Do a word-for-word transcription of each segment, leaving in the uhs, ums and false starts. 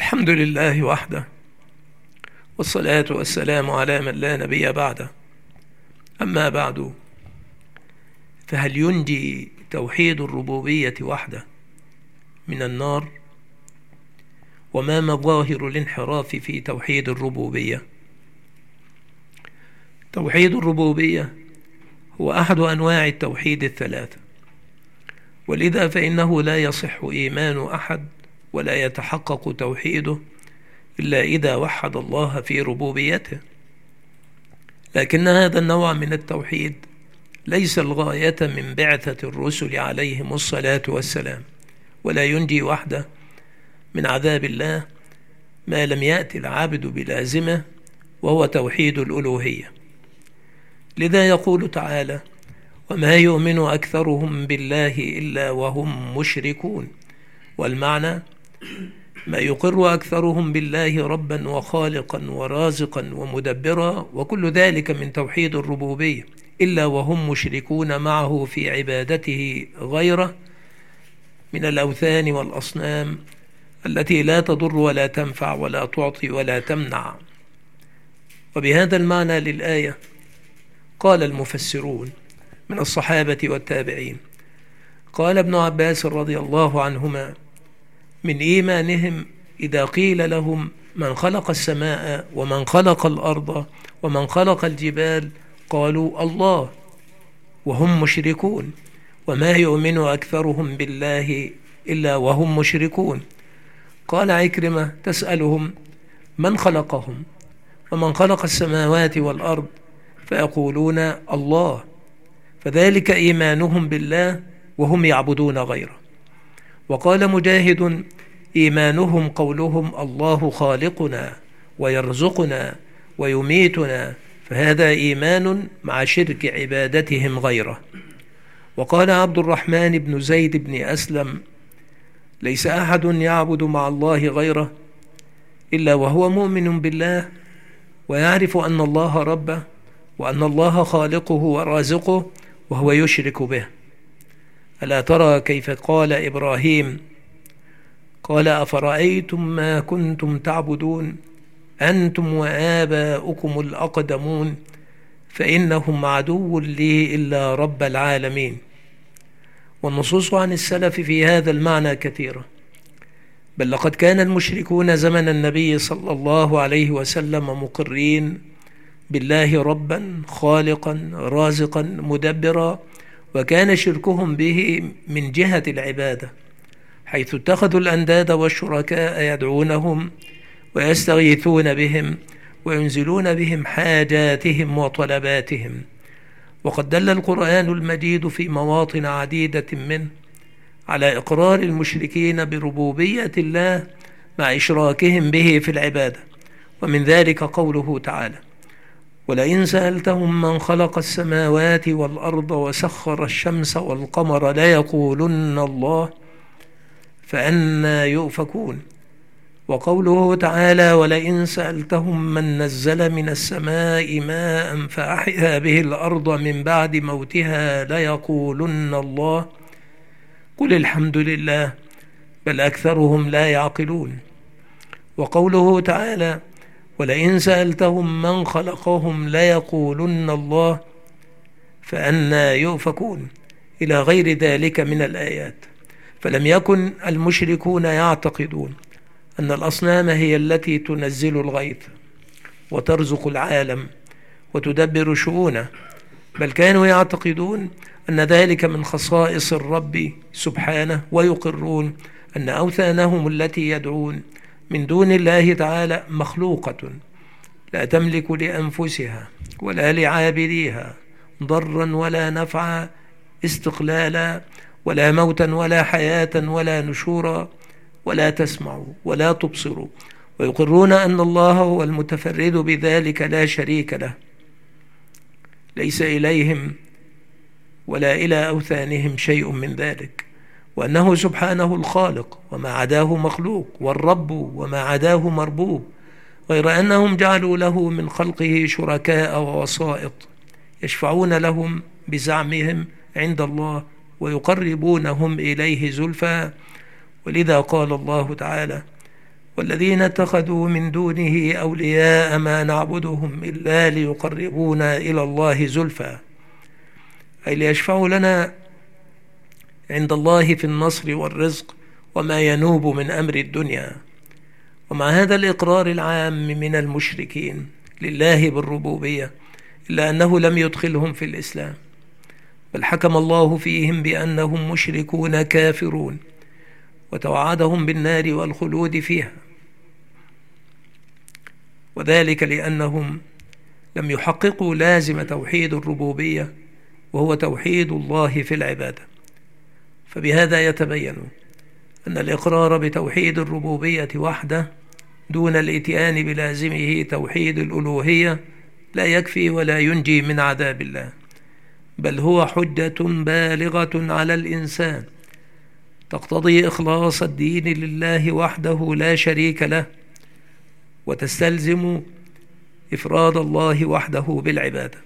الحمد لله وحده، والصلاة والسلام على من لا نبي بعده. أما بعد، فهل ينجي توحيد الربوبية وحده من النار؟ وما مظاهر الانحراف في توحيد الربوبية؟ توحيد الربوبية هو أحد أنواع التوحيد الثلاثة، ولذا فإنه لا يصح إيمان أحد ولا يتحقق توحيده إلا إذا وحد الله في ربوبيته. لكن هذا النوع من التوحيد ليس الغاية من بعثة الرسل عليهم الصلاة والسلام، ولا ينجي وحده من عذاب الله ما لم يأتي العبد بلازمه، وهو توحيد الألوهية. لذا يقول تعالى: وما يؤمن أكثرهم بالله إلا وهم مشركون. والمعنى: ما يقر أكثرهم بالله ربا وخالقا ورازقا ومدبرا، وكل ذلك من توحيد الربوبية، إلا وهم مشركون معه في عبادته غيره من الأوثان والأصنام التي لا تضر ولا تنفع ولا تعطي ولا تمنع. وبهذا المعنى للآية قال المفسرون من الصحابة والتابعين، قال ابن عباس رضي الله عنهما: من إيمانهم إذا قيل لهم من خلق السماء ومن خلق الأرض ومن خلق الجبال قالوا الله، وهم مشركون. وما يؤمن أكثرهم بالله إلا وهم مشركون. قال عكرمة: تسألهم من خلقهم ومن خلق السماوات والأرض فيقولون الله، فذلك إيمانهم بالله وهم يعبدون غيره. وقال مجاهد: إيمانهم قولهم الله خالقنا ويرزقنا ويميتنا، فهذا إيمان مع شرك عبادتهم غيره. وقال عبد الرحمن بن زيد بن أسلم: ليس أحد يعبد مع الله غيره إلا وهو مؤمن بالله ويعرف أن الله ربه وأن الله خالقه ورازقه، وهو يشرك به. ألا ترى كيف قال إبراهيم؟ قال: أفرأيتم ما كنتم تعبدون أنتم وآباؤكم الأقدمون فإنهم عدو لي إلا رب العالمين. والنصوص عن السلف في هذا المعنى كثيرة، بل لقد كان المشركون زمن النبي صلى الله عليه وسلم مقرين بالله ربا خالقا رازقا مدبرا، وكان شركهم به من جهة العبادة، حيث اتخذوا الأنداد والشركاء يدعونهم ويستغيثون بهم وينزلون بهم حاجاتهم وطلباتهم. وقد دل القرآن المجيد في مواطن عديدة منه على إقرار المشركين بربوبية الله مع إشراكهم به في العبادة. ومن ذلك قوله تعالى: ولئن سألتهم من خلق السماوات والأرض وسخر الشمس والقمر ليقولن الله فأنى يؤفكون. وقوله تعالى: ولئن سألتهم من نزل من السماء ماء فأحيا به الأرض من بعد موتها ليقولن الله قل الحمد لله بل أكثرهم لا يعقلون. وقوله تعالى: ولئن سألتهم من خلقهم ليقولن الله فأنى يؤفكون، إلى غير ذلك من الآيات. فلم يكن المشركون يعتقدون أن الأصنام هي التي تنزل الغيث وترزق العالم وتدبر شؤونه، بل كانوا يعتقدون أن ذلك من خصائص الرب سبحانه، ويقرون أن أوثانهم التي يدعون من دون الله تعالى مخلوقة لا تملك لأنفسها ولا لعابديها ضرا ولا نفعا استقلالا، ولا موتا ولا حياة ولا نشورا، ولا تسمع ولا تبصر. ويقرون أن الله هو المتفرد بذلك لا شريك له، ليس إليهم ولا إلى أوثانهم شيء من ذلك، وأنه سبحانه الخالق وما عداه مخلوق، والرب وما عداه مربوب، غير أنهم جعلوا له من خلقه شركاء ووسائط يشفعون لهم بزعمهم عند الله ويقربونهم إليه زلفى. ولذا قال الله تعالى: والذين اتخذوا من دونه أولياء ما نعبدهم إلا ليقربونا إلى الله زلفى، أي ليشفعوا لنا عند الله في النصر والرزق وما ينوب من أمر الدنيا. ومع هذا الإقرار العام من المشركين لله بالربوبية، إلا أنه لم يدخلهم في الإسلام، بل حكم الله فيهم بأنهم مشركون كافرون، وتوعدهم بالنار والخلود فيها، وذلك لأنهم لم يحققوا لازم توحيد الربوبية، وهو توحيد الله في العبادة. فبهذا يتبين أن الإقرار بتوحيد الربوبية وحده دون الإتيان بلازمه توحيد الألوهية لا يكفي ولا ينجي من عذاب الله، بل هو حجة بالغة على الإنسان تقتضي إخلاص الدين لله وحده لا شريك له، وتستلزم إفراد الله وحده بالعبادة.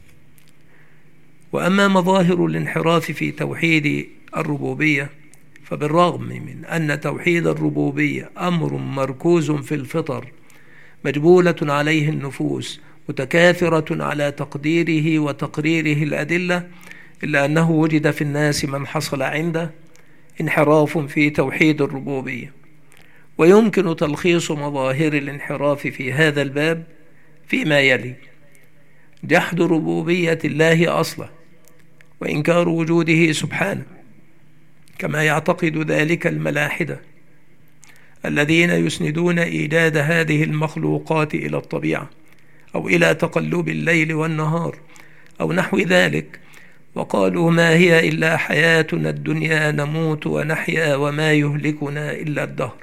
وأما مظاهر الانحراف في توحيد الربوبية، فبالرغم من أن توحيد الربوبية أمر مركوز في الفطر مجبولة عليه النفوس متكاثرة على تقديره وتقريره الأدلة، إلا أنه وجد في الناس من حصل عنده انحراف في توحيد الربوبية. ويمكن تلخيص مظاهر الانحراف في هذا الباب فيما يلي: جحد ربوبية الله أصلا، وإنكار وجوده سبحانه، كما يعتقد ذلك الملاحدة الذين يسندون إيجاد هذه المخلوقات إلى الطبيعة أو إلى تقلب الليل والنهار أو نحو ذلك، وقالوا ما هي إلا حياتنا الدنيا نموت ونحيا وما يهلكنا إلا الدهر.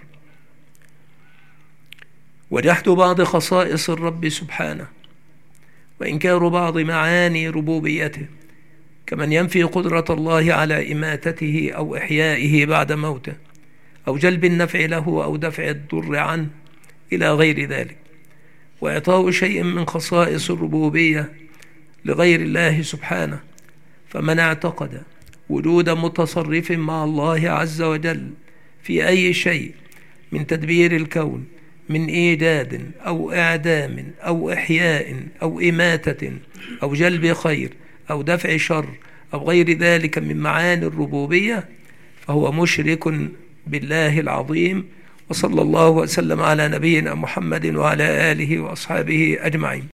وجحد بعض خصائص الرب سبحانه، وإنكار بعض معاني ربوبيته، كمن ينفي قدرة الله على إماتته أو إحيائه بعد موته، أو جلب النفع له أو دفع الضر عنه إلى غير ذلك، وإعطاء شيء من خصائص الربوبية لغير الله سبحانه. فمن اعتقد وجود متصرف مع الله عز وجل في أي شيء من تدبير الكون من إيجاد أو إعدام أو إحياء أو إماتة أو جلب خير أو دفع شر أو غير ذلك من معاني الربوبية، فهو مشرك بالله العظيم. وصلى الله وسلم على نبينا محمد وعلى آله وأصحابه أجمعين.